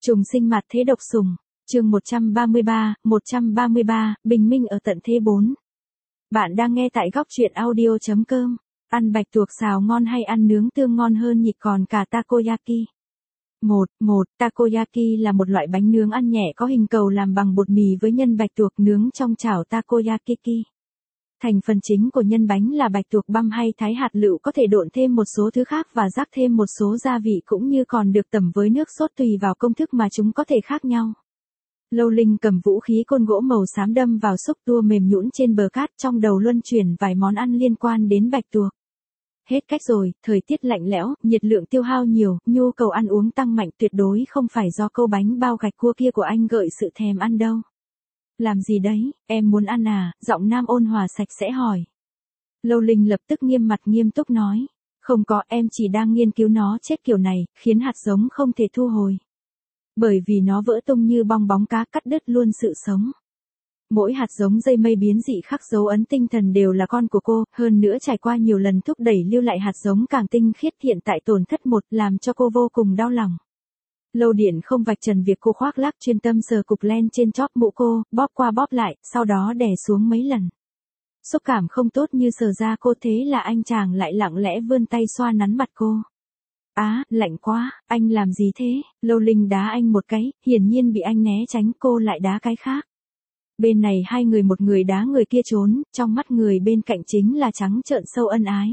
Trùng sinh mặt thế độc sủng. Chương 133, bình minh ở tận thế 4. Bạn đang nghe tại góc truyện audio.com. Ăn bạch tuộc xào ngon hay ăn nướng tương ngon hơn nhỉ, còn cả takoyaki. 1. Takoyaki là một loại bánh nướng ăn nhẹ có hình cầu làm bằng bột mì với nhân bạch tuộc nướng trong chảo takoyaki. Thành phần chính của nhân bánh là bạch tuộc băm hay thái hạt lựu, có thể độn thêm một số thứ khác và rắc thêm một số gia vị, cũng như còn được tẩm với nước sốt tùy vào công thức mà chúng có thể khác nhau. Lâu Linh cầm vũ khí côn gỗ màu xám đâm vào xúc tua mềm nhũn trên bờ cát, trong đầu luân chuyển vài món ăn liên quan đến bạch tuộc. Hết cách rồi, thời tiết lạnh lẽo, nhiệt lượng tiêu hao nhiều, nhu cầu ăn uống tăng mạnh, tuyệt đối không phải do câu bánh bao gạch cua kia của anh gợi sự thèm ăn đâu. Làm gì đấy, em muốn ăn à? Giọng nam ôn hòa sạch sẽ hỏi. Lâu Linh lập tức nghiêm mặt nghiêm túc nói. Không có, em chỉ đang nghiên cứu nó chết kiểu này, khiến hạt giống không thể thu hồi. Bởi vì nó vỡ tung như bong bóng cá, cắt đứt luôn sự sống. Mỗi hạt giống dây mây biến dị khắc dấu ấn tinh thần đều là con của cô, hơn nữa trải qua nhiều lần thúc đẩy lưu lại hạt giống càng tinh khiết, hiện tại tổn thất một, làm cho cô vô cùng đau lòng. Lâu Điện không vạch trần việc cô khoác lác, chuyên tâm sờ cục len trên chóp mũ cô, bóp qua bóp lại, sau đó đè xuống mấy lần. Xúc cảm không tốt như sờ da cô, thế là anh chàng lại lặng lẽ vươn tay xoa nắn mặt cô. Á, lạnh quá, anh làm gì thế? Lâu Linh đá anh một cái, hiển nhiên bị anh né tránh, cô lại đá cái khác. Bên này hai người, một người đá người kia trốn, trong mắt người bên cạnh chính là trắng trợn sâu ân ái.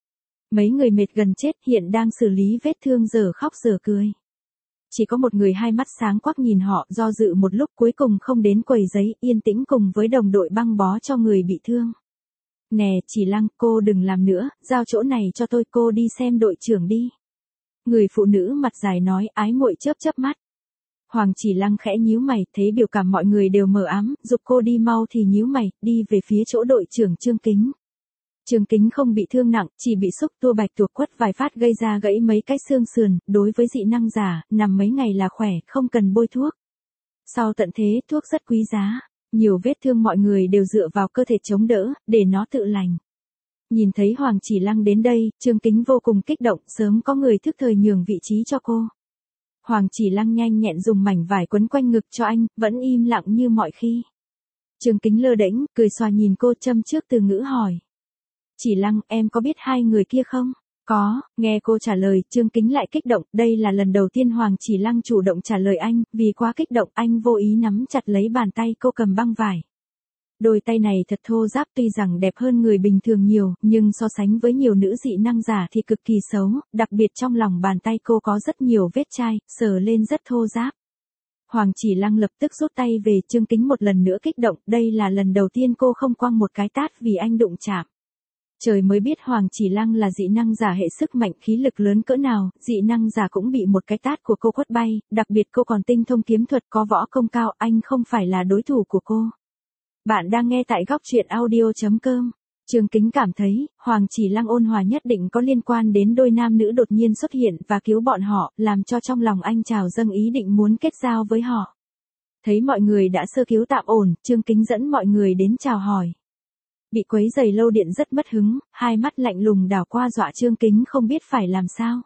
Mấy người mệt gần chết hiện đang xử lý vết thương, giờ khóc giờ cười. Chỉ có một người hai mắt sáng quắc nhìn họ, do dự một lúc cuối cùng không đến quầy giấy, yên tĩnh cùng với đồng đội băng bó cho người bị thương. Nè, Chỉ Lăng, cô đừng làm nữa, giao chỗ này cho tôi, cô đi xem đội trưởng đi. Người phụ nữ mặt dài nói, ái muội chớp chớp mắt. Hoàng Chỉ Lăng khẽ nhíu mày, thấy biểu cảm mọi người đều mờ ám, giục cô đi mau thì nhíu mày, đi về phía chỗ đội trưởng Trương Kính. Trương Kính không bị thương nặng, chỉ bị xúc tua bạch tuộc quất vài phát gây ra gãy mấy cái xương sườn, đối với dị năng giả, nằm mấy ngày là khỏe, không cần bôi thuốc. Sau tận thế, thuốc rất quý giá, nhiều vết thương mọi người đều dựa vào cơ thể chống đỡ, để nó tự lành. Nhìn thấy Hoàng Chỉ Lăng đến đây, Trương Kính vô cùng kích động, sớm có người thức thời nhường vị trí cho cô. Hoàng Chỉ Lăng nhanh nhẹn dùng mảnh vải quấn quanh ngực cho anh, vẫn im lặng như mọi khi. Trương Kính lơ đễnh, cười xòa nhìn cô, châm trước từ ngữ hỏi. Chỉ Lăng, em có biết hai người kia không? Có, nghe cô trả lời, Trương Kính lại kích động, đây là lần đầu tiên Hoàng Chỉ Lăng chủ động trả lời anh, vì quá kích động anh vô ý nắm chặt lấy bàn tay cô cầm băng vải. Đôi tay này thật thô ráp, tuy rằng đẹp hơn người bình thường nhiều, nhưng so sánh với nhiều nữ dị năng giả thì cực kỳ xấu, đặc biệt trong lòng bàn tay cô có rất nhiều vết chai, sờ lên rất thô ráp. Hoàng Chỉ Lăng lập tức rút tay về, Trương Kính một lần nữa kích động, đây là lần đầu tiên cô không quăng một cái tát vì anh đụng chạm. Trời mới biết Hoàng Chỉ Lăng là dị năng giả hệ sức mạnh khí lực lớn cỡ nào, dị năng giả cũng bị một cái tát của cô quất bay, đặc biệt cô còn tinh thông kiếm thuật, có võ công cao, anh không phải là đối thủ của cô. Bạn đang nghe tại góc truyện audio.com. Trương Kính cảm thấy, Hoàng Chỉ Lăng ôn hòa nhất định có liên quan đến đôi nam nữ đột nhiên xuất hiện và cứu bọn họ, làm cho trong lòng anh trào dâng ý định muốn kết giao với họ. Thấy mọi người đã sơ cứu tạm ổn, Trương Kính dẫn mọi người đến chào hỏi. Bị quấy rầy Lâu Điện rất mất hứng, hai mắt lạnh lùng đảo qua dọa Trương Kính không biết phải làm sao.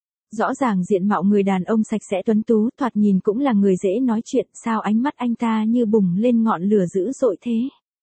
Rõ ràng diện mạo người đàn ông sạch sẽ tuấn tú, thoạt nhìn cũng là người dễ nói chuyện, sao ánh mắt anh ta như bùng lên ngọn lửa dữ dội thế.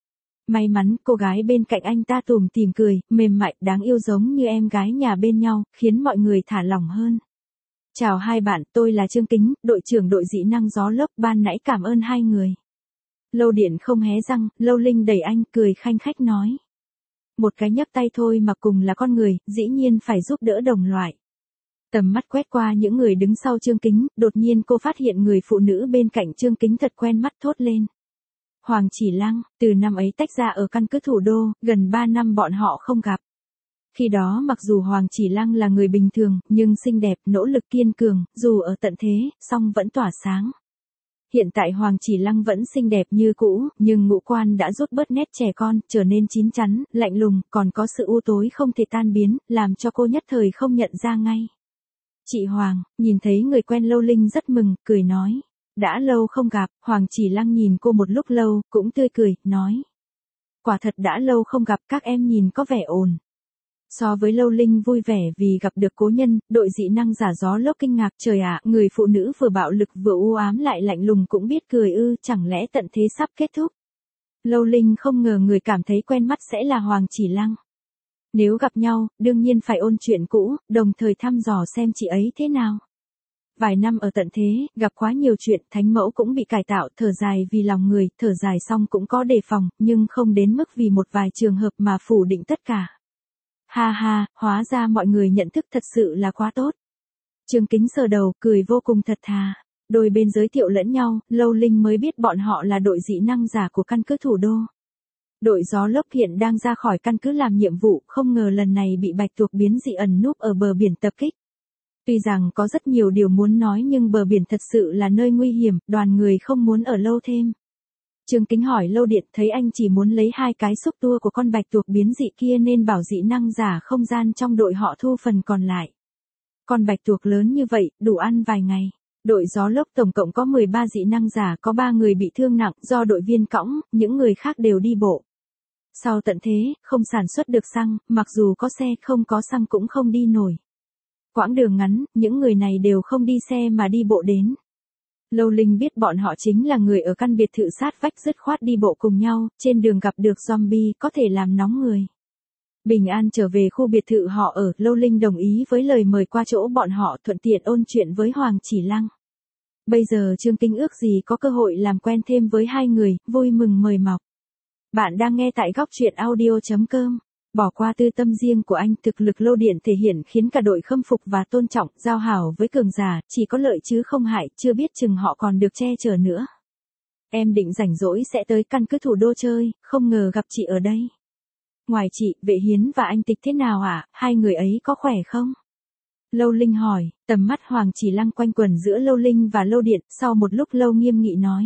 May mắn, cô gái bên cạnh anh ta tủm tỉm cười, mềm mại, đáng yêu giống như em gái nhà bên nhau, khiến mọi người thả lỏng hơn. Chào hai bạn, tôi là Trương Kính, đội trưởng đội dị năng gió lốc, ban nãy cảm ơn hai người. Lâu Điện không hé răng, Lâu Linh đẩy anh, cười khanh khách nói. Một cái nhấc tay thôi mà cùng là con người, dĩ nhiên phải giúp đỡ đồng loại. Tầm mắt quét qua những người đứng sau Trương Kính, đột nhiên cô phát hiện người phụ nữ bên cạnh Trương Kính thật quen mắt, thốt lên. Hoàng Chỉ Lăng, từ năm ấy tách ra ở căn cứ thủ đô, gần 3 năm bọn họ không gặp. Khi đó mặc dù Hoàng Chỉ Lăng là người bình thường, nhưng xinh đẹp, nỗ lực kiên cường, dù ở tận thế, song vẫn tỏa sáng. Hiện tại Hoàng Chỉ Lăng vẫn xinh đẹp như cũ, nhưng ngũ quan đã rút bớt nét trẻ con, trở nên chín chắn, lạnh lùng, còn có sự u tối không thể tan biến, làm cho cô nhất thời không nhận ra ngay. Chị Hoàng, nhìn thấy người quen Lâu Linh rất mừng, cười nói. Đã lâu không gặp, Hoàng Chỉ Lăng nhìn cô một lúc lâu, cũng tươi cười, nói. Quả thật đã lâu không gặp, các em nhìn có vẻ ổn. So với Lâu Linh vui vẻ vì gặp được cố nhân, đội dị năng giả Gió Lốc kinh ngạc, trời ạ, người phụ nữ vừa bạo lực vừa u ám lại lạnh lùng cũng biết cười ư, chẳng lẽ tận thế sắp kết thúc. Lâu Linh không ngờ người cảm thấy quen mắt sẽ là Hoàng Chỉ Lăng. Nếu gặp nhau, đương nhiên phải ôn chuyện cũ, đồng thời thăm dò xem chị ấy thế nào. Vài năm ở tận thế, gặp quá nhiều chuyện, thánh mẫu cũng bị cải tạo, thở dài vì lòng người, thở dài xong cũng có đề phòng, nhưng không đến mức vì một vài trường hợp mà phủ định tất cả. Ha ha, hóa ra mọi người nhận thức thật sự là quá tốt. Trương Kính sờ đầu, cười vô cùng thật thà. Đôi bên giới thiệu lẫn nhau, Lâu Linh mới biết bọn họ là đội dị năng giả của căn cứ thủ đô. Đội Gió Lốc hiện đang ra khỏi căn cứ làm nhiệm vụ, không ngờ lần này bị Bạch Tuộc biến dị ẩn núp ở bờ biển tập kích. Tuy rằng có rất nhiều điều muốn nói nhưng bờ biển thật sự là nơi nguy hiểm, đoàn người không muốn ở lâu thêm. Trương Kính hỏi Lâu Điện, thấy anh chỉ muốn lấy 2 cái xúc tua của con Bạch Tuộc biến dị kia nên bảo dị năng giả không gian trong đội họ thu phần còn lại. Con Bạch Tuộc lớn như vậy, đủ ăn vài ngày. Đội Gió Lốc tổng cộng có 13 dị năng giả, có 3 người bị thương nặng do đội viên cõng, những người khác đều đi bộ. Sau tận thế, không sản xuất được xăng, mặc dù có xe không có xăng cũng không đi nổi. Quãng đường ngắn, những người này đều không đi xe mà đi bộ đến. Lâu Linh biết bọn họ chính là người ở căn biệt thự sát vách, dứt khoát đi bộ cùng nhau, trên đường gặp được zombie có thể làm nóng người. Bình an trở về khu biệt thự họ ở, Lâu Linh đồng ý với lời mời qua chỗ bọn họ, thuận tiện ôn chuyện với Hoàng Chỉ Lăng. Bây giờ Trương Kính ước gì có cơ hội làm quen thêm với hai người, vui mừng mời mọc. Bạn đang nghe tại góc truyện audio.com. Bỏ qua tư tâm riêng của anh, thực lực Lô Điện thể hiện khiến cả đội khâm phục và tôn trọng, giao hảo với cường giả, chỉ có lợi chứ không hại, chưa biết chừng họ còn được che chở nữa. Em định rảnh rỗi sẽ tới căn cứ thủ đô chơi, không ngờ gặp chị ở đây. Ngoài chị, Vệ Hiến và anh Tịch thế nào ạ, hai người ấy có khỏe không? Lâu Linh hỏi, tầm mắt Hoàng Chỉ Lăng quanh quẩn giữa Lâu Linh và Lô Điện, sau một lúc lâu nghiêm nghị nói.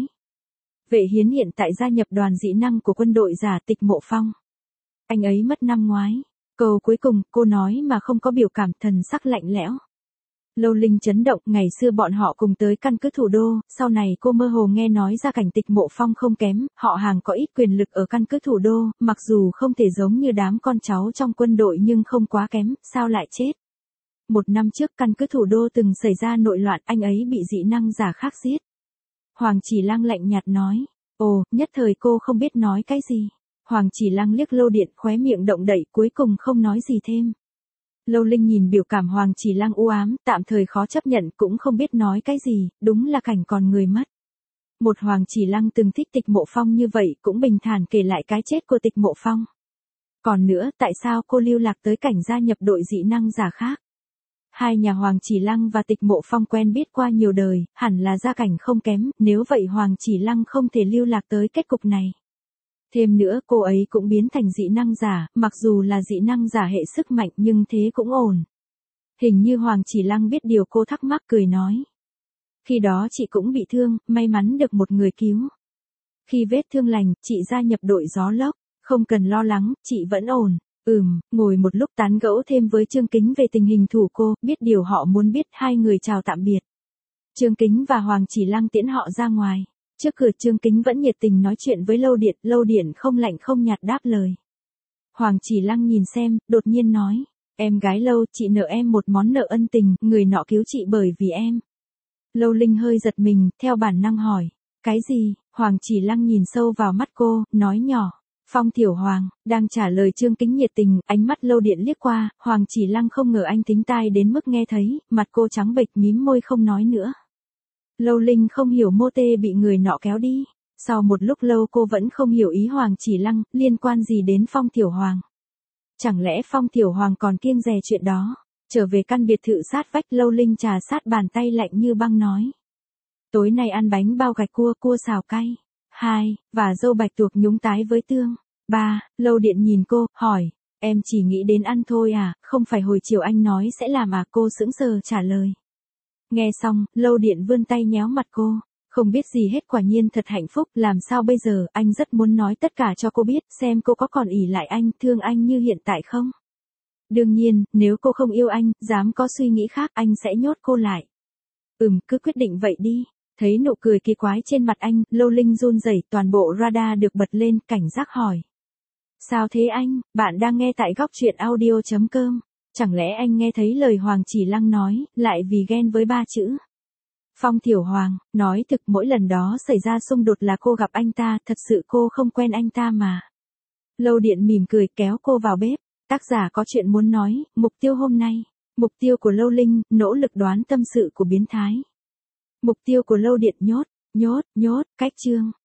Vệ Hiến hiện tại gia nhập đoàn dị năng của quân đội giả Tịch Mộ Phong. Anh ấy mất năm ngoái. Câu cuối cùng, cô nói mà không có biểu cảm, thần sắc lạnh lẽo. Lâu Linh chấn động, ngày xưa bọn họ cùng tới căn cứ thủ đô, sau này cô mơ hồ nghe nói ra cảnh Tịch Mộ Phong không kém, họ hàng có ít quyền lực ở căn cứ thủ đô, mặc dù không thể giống như đám con cháu trong quân đội nhưng không quá kém, sao lại chết. 1 năm trước căn cứ thủ đô từng xảy ra nội loạn, anh ấy bị dị năng giả khác giết. Hoàng Chỉ Lăng lạnh nhạt nói. Ồ, nhất thời cô không biết nói cái gì. Hoàng Chỉ Lăng liếc Lô Điện, khóe miệng động đậy, cuối cùng không nói gì thêm. Lâu Linh nhìn biểu cảm Hoàng Chỉ Lăng u ám, tạm thời khó chấp nhận, cũng không biết nói cái gì, đúng là cảnh còn người mất. Một Hoàng Chỉ Lăng từng thích Tịch Mộ Phong như vậy, cũng bình thản kể lại cái chết của Tịch Mộ Phong. Còn nữa, tại sao cô lưu lạc tới cảnh gia nhập đội dị năng giả khác? Hai nhà Hoàng Chỉ Lăng và Tịch Mộ Phong quen biết qua nhiều đời, hẳn là gia cảnh không kém, nếu vậy Hoàng Chỉ Lăng không thể lưu lạc tới kết cục này. Thêm nữa, cô ấy cũng biến thành dị năng giả, mặc dù là dị năng giả hệ sức mạnh nhưng thế cũng ổn. Hình như Hoàng Chỉ Lăng biết điều cô thắc mắc, cười nói. Khi đó chị cũng bị thương, may mắn được một người cứu. Khi vết thương lành, chị gia nhập đội Gió Lốc, không cần lo lắng, chị vẫn ổn. Ngồi một lúc tán gẫu thêm với Trương Kính về tình hình thủ cô, biết điều họ muốn biết, hai người chào tạm biệt. Trương Kính và Hoàng Chỉ Lăng tiễn họ ra ngoài. Trước cửa Trương Kính vẫn nhiệt tình nói chuyện với Lâu Điện không lạnh không nhạt đáp lời. Hoàng Chỉ Lăng nhìn xem, đột nhiên nói, em gái Lâu, chị nợ em một món nợ ân tình, người nọ cứu chị bởi vì em. Lâu Linh hơi giật mình, theo bản năng hỏi, cái gì? Hoàng Chỉ Lăng nhìn sâu vào mắt cô, nói nhỏ. Phong Thiểu Hoàng, đang trả lời Trương Kính nhiệt tình, ánh mắt Lâu Điện liếc qua, Hoàng Chỉ Lăng không ngờ anh tính tai đến mức nghe thấy, mặt cô trắng bệch mím môi không nói nữa. Lâu Linh không hiểu mô tê bị người nọ kéo đi, sau một lúc lâu cô vẫn không hiểu ý Hoàng Chỉ Lăng, liên quan gì đến Phong Thiểu Hoàng. Chẳng lẽ Phong Thiểu Hoàng còn kiêng dè chuyện đó? Trở về căn biệt thự sát vách, Lâu Linh trà sát bàn tay lạnh như băng nói. Tối nay ăn bánh bao gạch cua xào cay. 2, và dâu bạch tuộc nhúng tái với tương. 3, Lâu Điện nhìn cô, hỏi, em chỉ nghĩ đến ăn thôi à, không phải hồi chiều anh nói sẽ làm à? Cô sững sờ trả lời. Nghe xong, Lâu Điện vươn tay nhéo mặt cô, không biết gì hết, quả nhiên thật hạnh phúc, làm sao bây giờ, anh rất muốn nói tất cả cho cô biết, xem cô có còn ỷ lại anh, thương anh như hiện tại không? Đương nhiên, nếu cô không yêu anh, dám có suy nghĩ khác, anh sẽ nhốt cô lại. Cứ quyết định vậy đi. Thấy nụ cười kỳ quái trên mặt anh, Lâu Linh run rẩy, toàn bộ radar được bật lên, cảnh giác hỏi. Sao thế anh, bạn đang nghe tại góc truyện audio.com. Chẳng lẽ anh nghe thấy lời Hoàng Chỉ Lăng nói, lại vì ghen với 3 chữ. Phong Thiểu Hoàng, nói thực mỗi lần đó xảy ra xung đột là cô gặp anh ta, thật sự cô không quen anh ta mà. Lâu Điện mỉm cười kéo cô vào bếp, tác giả có chuyện muốn nói, mục tiêu hôm nay. Mục tiêu của Lâu Linh, nỗ lực đoán tâm sự của biến thái. Mục tiêu của Lâu Điện nhốt, cách chương.